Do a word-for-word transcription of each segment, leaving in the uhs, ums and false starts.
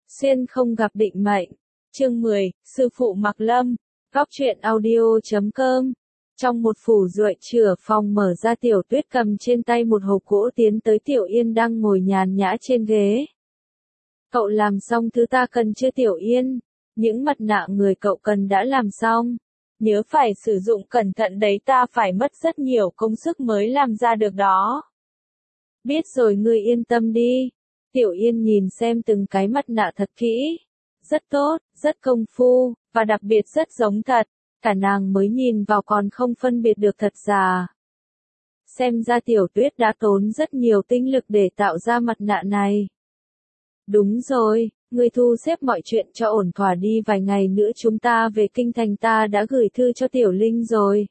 Xuyên không gặp định mệnh. Chương mười, Sư phụ Mạc Lâm. Góc truyện audio chấm com. Trong một phủ rượi chửa phòng mở ra, Tiểu Tuyết cầm trên tay một hộp gỗ tiến tới Tiểu Yên đang ngồi nhàn nhã trên ghế. Cậu làm xong thứ ta cần chưa Tiểu Yên? Những mặt nạ người cậu cần đã làm xong. Nhớ phải sử dụng cẩn thận đấy, ta phải mất rất nhiều công sức mới làm ra được đó. Biết rồi, ngươi yên tâm đi. Tiểu Yên nhìn xem từng cái mặt nạ thật kỹ. Rất tốt, rất công phu, và đặc biệt rất giống thật. Cả nàng mới nhìn vào còn không phân biệt được thật giả. Xem ra Tiểu Tuyết đã tốn rất nhiều tinh lực để tạo ra mặt nạ này. Đúng rồi, ngươi thu xếp mọi chuyện cho ổn thỏa đi, vài ngày nữa chúng ta về kinh thành, ta đã gửi thư cho Tiểu Linh rồi.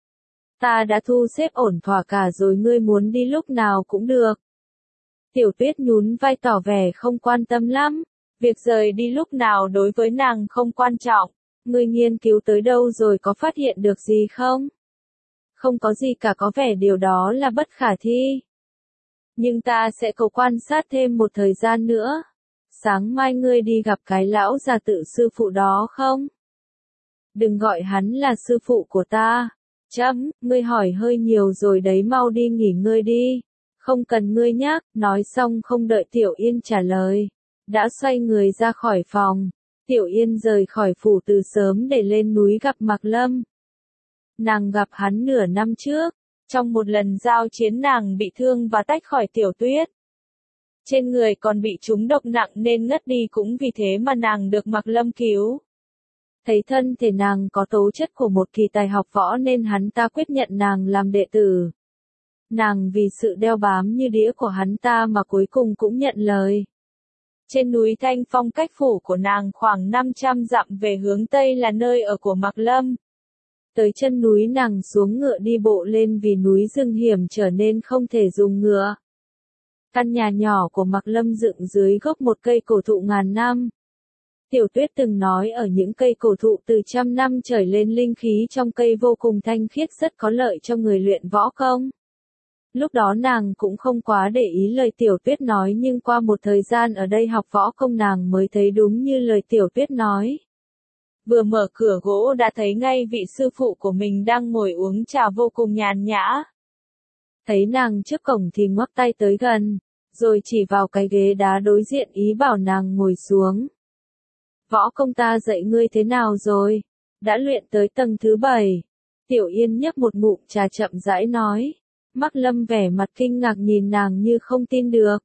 Ta đã thu xếp ổn thỏa cả rồi, ngươi muốn đi lúc nào cũng được. Tiểu Tuyết nhún vai tỏ vẻ không quan tâm lắm. Việc rời đi lúc nào đối với nàng không quan trọng. Ngươi nghiên cứu tới đâu rồi, có phát hiện được gì không? Không có gì cả, có vẻ điều đó là bất khả thi. Nhưng ta sẽ cố quan sát thêm một thời gian nữa. Sáng mai ngươi đi gặp cái lão già tự sư phụ đó không? Đừng gọi hắn là sư phụ của ta. Chấm, ngươi hỏi hơi nhiều rồi đấy, mau đi nghỉ ngơi đi. Không cần ngươi nhắc. Nói xong không đợi Tiểu Yên trả lời, đã xoay người ra khỏi phòng. Tiểu Yên rời khỏi phủ từ sớm để lên núi gặp Mạc Lâm. Nàng gặp hắn nửa năm trước. Trong một lần giao chiến nàng bị thương và tách khỏi Tiểu Tuyết. Trên người còn bị trúng độc nặng nên ngất đi, cũng vì thế mà nàng được Mạc Lâm cứu. Thấy thân thể nàng có tố chất của một kỳ tài học võ nên hắn ta quyết nhận nàng làm đệ tử. Nàng vì sự đeo bám như đĩa của hắn ta mà cuối cùng cũng nhận lời. Trên núi Thanh Phong cách phủ của nàng khoảng năm trăm dặm về hướng Tây là nơi ở của Mạc Lâm. Tới chân núi nàng xuống ngựa đi bộ lên vì núi rừng hiểm trở nên không thể dùng ngựa. Căn nhà nhỏ của Mạc Lâm dựng dưới gốc một cây cổ thụ ngàn năm. Tiểu Tuyết từng nói ở những cây cổ thụ từ trăm năm trở lên linh khí trong cây vô cùng thanh khiết, rất có lợi cho người luyện võ công. Lúc đó nàng cũng không quá để ý lời Tiểu Tuyết nói, nhưng qua một thời gian ở đây học võ công nàng mới thấy đúng như lời Tiểu Tuyết nói. Vừa mở cửa gỗ đã thấy ngay vị sư phụ của mình đang ngồi uống trà vô cùng nhàn nhã. Thấy nàng trước cổng thì ngoắc tay tới gần, rồi chỉ vào cái ghế đá đối diện ý bảo nàng ngồi xuống. Võ công ta dạy ngươi thế nào rồi? Đã luyện tới tầng thứ bảy. Tiểu Yên nhấp một ngụm trà chậm rãi nói. Mạc Lâm vẻ mặt kinh ngạc nhìn nàng như không tin được.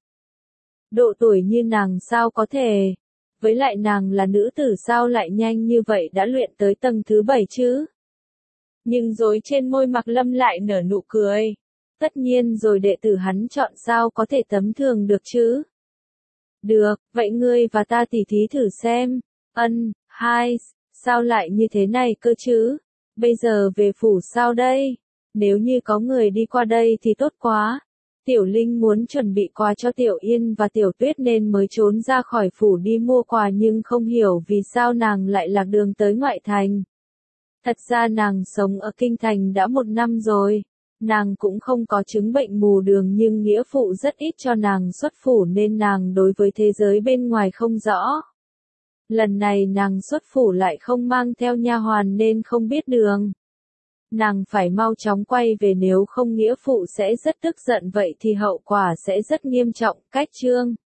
Độ tuổi như nàng sao có thể? Với lại nàng là nữ tử sao lại nhanh như vậy đã luyện tới tầng thứ bảy chứ? Nhưng rồi trên môi Mạc Lâm lại nở nụ cười. Tất nhiên rồi, đệ tử hắn chọn sao có thể tấm thường được chứ? Được, vậy ngươi và ta tỉ thí thử xem. Ân, hai, sao lại như thế này cơ chứ? Bây giờ về phủ sao đây? Nếu như có người đi qua đây thì tốt quá. Tiểu Linh muốn chuẩn bị quà cho Tiểu Yên và Tiểu Tuyết nên mới trốn ra khỏi phủ đi mua quà, nhưng không hiểu vì sao nàng lại lạc đường tới ngoại thành. Thật ra nàng sống ở kinh thành đã một năm rồi. Nàng cũng không có chứng bệnh mù đường, nhưng nghĩa phụ rất ít cho nàng xuất phủ nên nàng đối với thế giới bên ngoài không rõ. Lần này nàng xuất phủ lại không mang theo nha hoàn nên không biết đường. Nàng phải mau chóng quay về, nếu không nghĩa phụ sẽ rất tức giận, vậy thì hậu quả sẽ rất nghiêm trọng. Cách chương